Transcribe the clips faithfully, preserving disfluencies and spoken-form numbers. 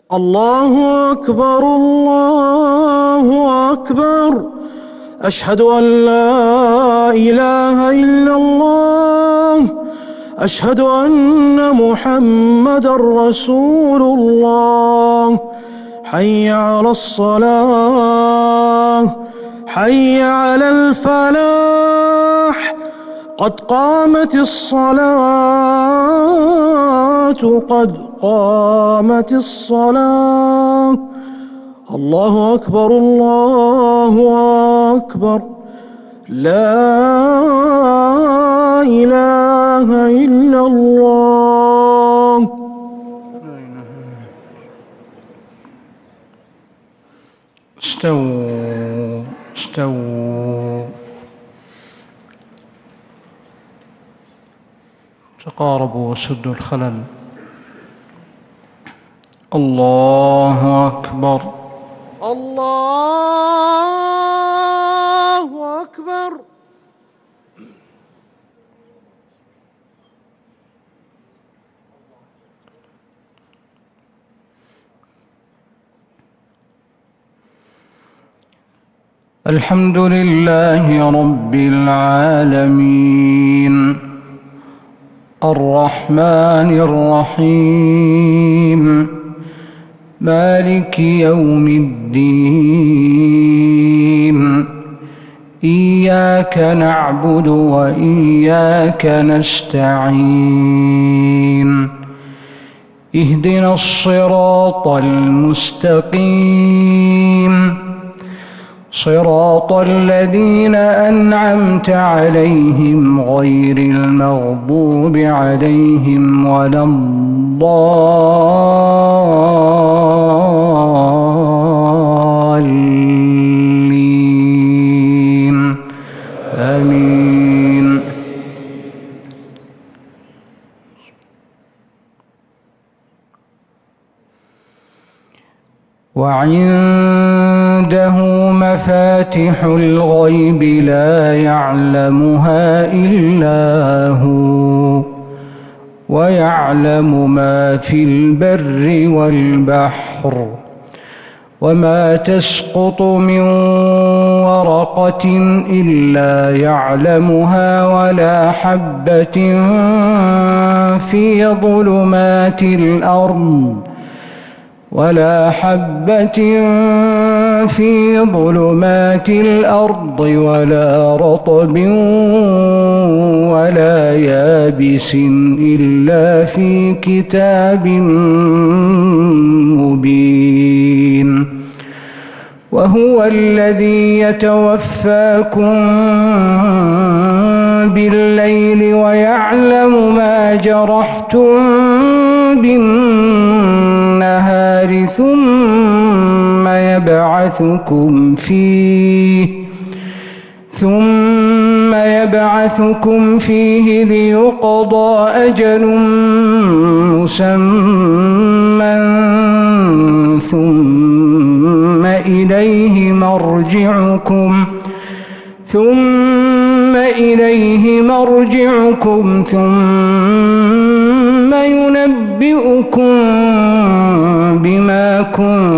الله أكبر الله أكبر. أشهد أن لا إله إلا الله. أشهد أن محمدًا رسول الله. حي على الصلاة، حي على الفلاح، قد قامت الصلاة، قد قامت الصلاة. الله أكبر الله أكبر. لا إله إلا الله. استووا استووا. تقاربوا وسدوا الخلل. الله أكبر الله أكبر. الحمد لله رب العالمين، الرحمن الرحيم، مالك يوم الدين. إياك نعبد وإياك نستعين. اهدنا الصراط المستقيم، صراط الذين أنعمت عليهم غير المغضوب عليهم ولا الضالين. آمين. وعنده مفاتح الغيب لا يعلمها إلا هو، ويعلم ما في البر والبحر، وما تسقط من ورقة إلا يعلمها، ولا حبة في ظلمات الأرض ولا حبة في ظلمات الأرض ولا رطب ولا يابس إلا في كتاب مبين. وهو الذي يتوفاكم بالليل ويعلم ما جرحتم بالنهار، ثم يبعثكم فيه ثم يبعثكم فيه ليقضى أجل مسمى، ثم إليه مرجعكم ثم إليه مرجعكم ثم ينبئكم بما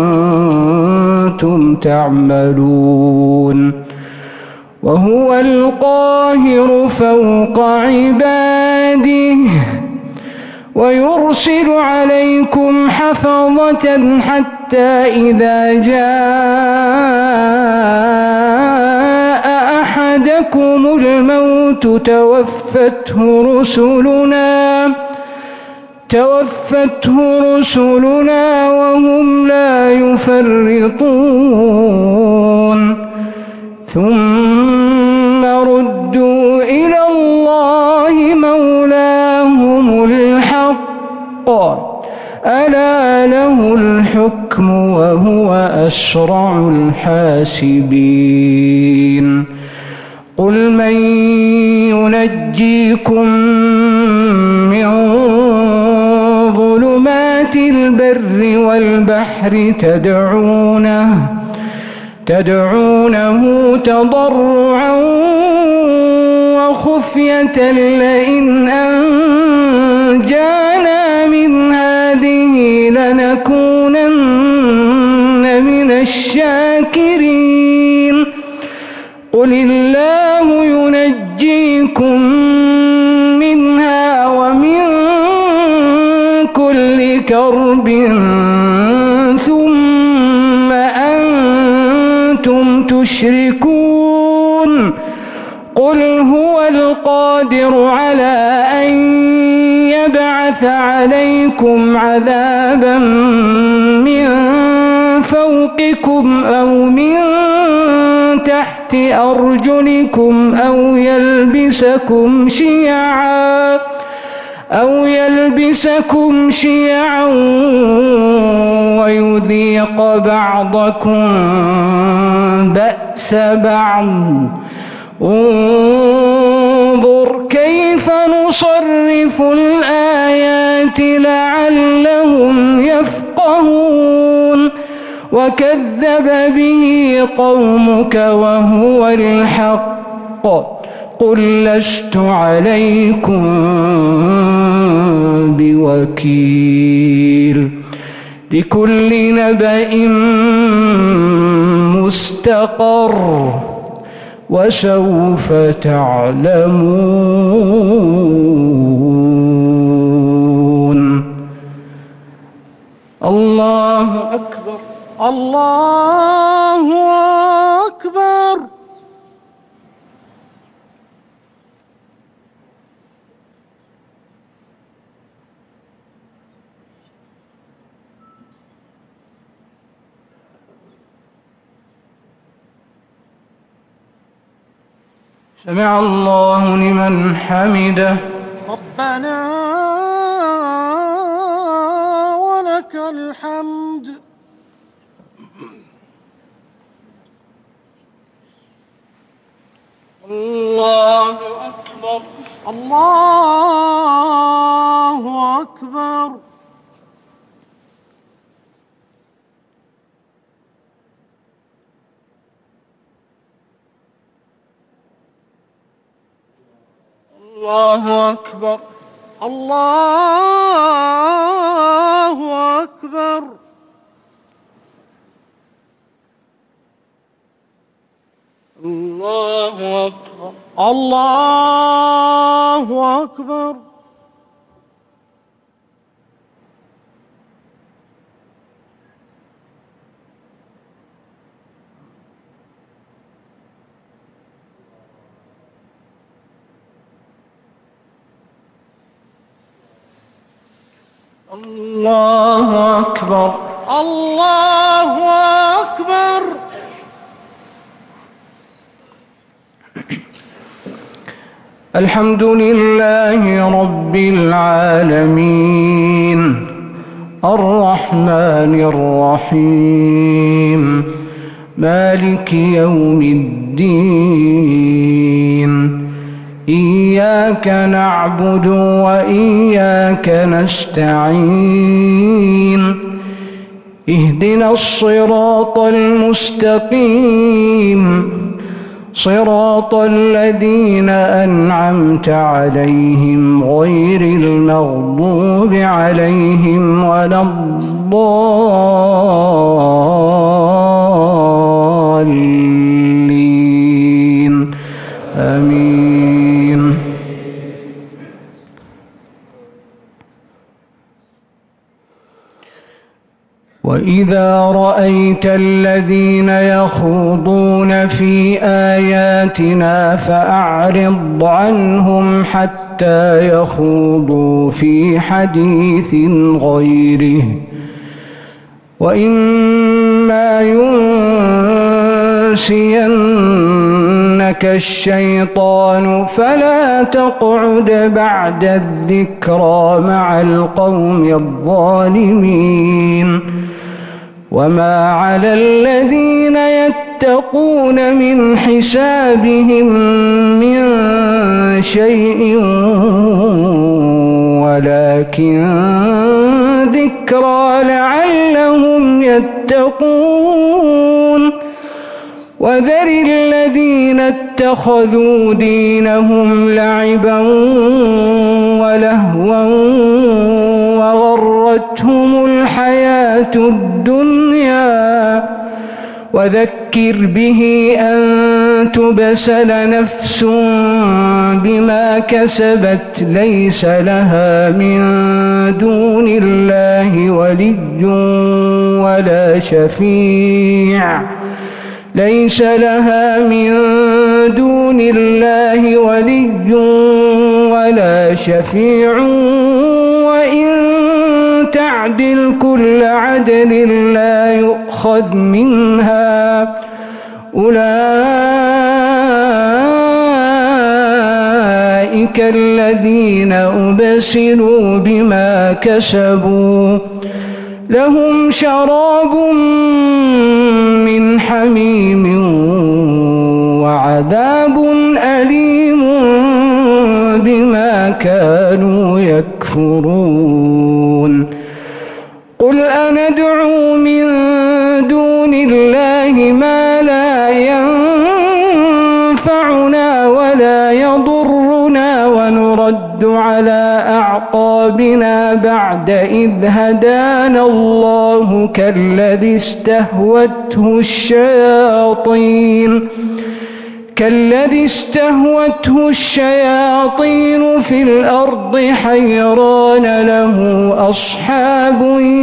كنتم تعملون. وهو القاهر فوق عباده، ويرسل عليكم حفظة حتى إذا جاء أحدكم الموت توفته رسلنا توفته رسلنا وهم لا يفرطون، ثم ردوا إلى الله مولاهم الحق، ألا له الحكم وهو أسرع الحاسبين. قل من ينجيكم من ظلمات البر والبحر تدعونه تدعونه تضرعا وخفية لئن أنجانا من هذه لنكونن الشاكرين قل الله ينجيكم منها ومن كل كرب ثم أنتم تشركون قل هو القادر على أن يبعث عليكم عذابا من فوقكم أو من تحت أرجلكم أو يلبسكم شيعا أو يلبسكم شيعا ويذيق بعضكم بأس بعض انظر كيف نصرف الآيات لعلهم يفقهون وكذب به قومك وهو الحق قل لست عليكم بوكيل لكل نبأ مستقر وسوف تعلمون. الله أكبر. الله أكبر. سمع الله لمن حمده. ربنا ولك الحمد. الله أكبر. الله أكبر. الله أكبر. الله أكبر. الله أكبر. الله أكبر. الله أكبر. الله أكبر. الحمد لله رب العالمين الرحمن الرحيم مالك يوم الدين إياك نعبد وإياك نستعين اهدنا الصراط المستقيم صراط الذين أنعمت عليهم غير المغضوب عليهم ولا الضالين آمين. وإذا رأيت الذين يخوضون في آياتنا فأعرض عنهم حتى يخوضوا في حديث غيره وإما ينسينك الشيطان فلا تقعد بعد الذكرى مع القوم الظالمين وما على الذين يتقون من حسابهم من شيء ولكن ذكرى لعلهم يتقون وذر الذين اتخذوا دينهم لعبا ولهوا وغرتهم الحياة الدنيا وذكر به أن تبسل نفس بما كسبت ليس لها من دون الله ولي ولا شفيع ليس لها من دون الله ولي ولا شفيع وإن تعدل كل عدل لا يؤخذ منها أولئك الذين أبسلوا بما كسبوا لهم شراب من حميم وعذاب أليم بما كانوا يكفرون قل أندعو من دون الله ما لا ينفعنا ولا يضرنا ونرد على أعقابنا بعد إذ هدانا الله كالذي استهوته الشياطين كالذي استهوته الشياطين في الأرض حيران له أصحاب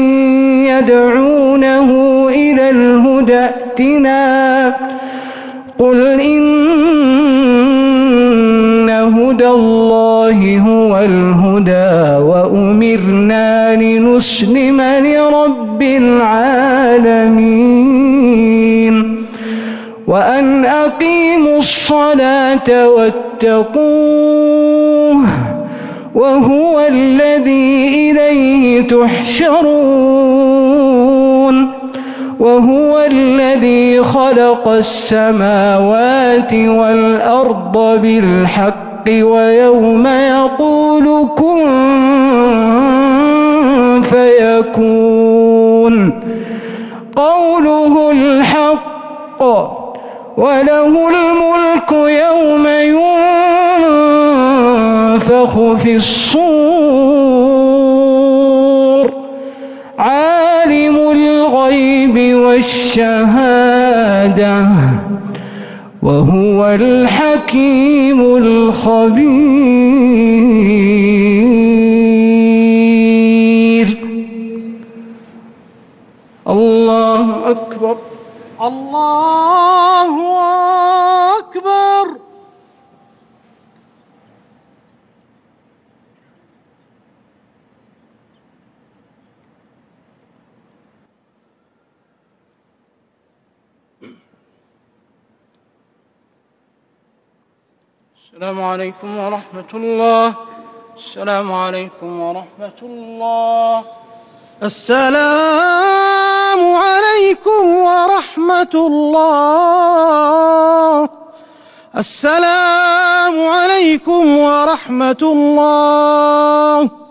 يدعونه إلى الهدى ائتنا قل إن هدى الله هو الهدى وأمرنا لنسلم لرب العالمين وأن أقيموا الصلاة واتقوه وهو الذي إليه تحشرون وهو الذي خلق السماوات والأرض بالحق ويوم يقول كن فيكون قوله الحق وله الملك يوم ينفخ في الصور عالم الغيب والشهادة وهو الحكيم الخبير الله أكبر الله أكبر. السلام عليكم ورحمة الله. السلام عليكم ورحمة الله. السلام عليكم ورحمة الله. السلام عليكم ورحمة الله.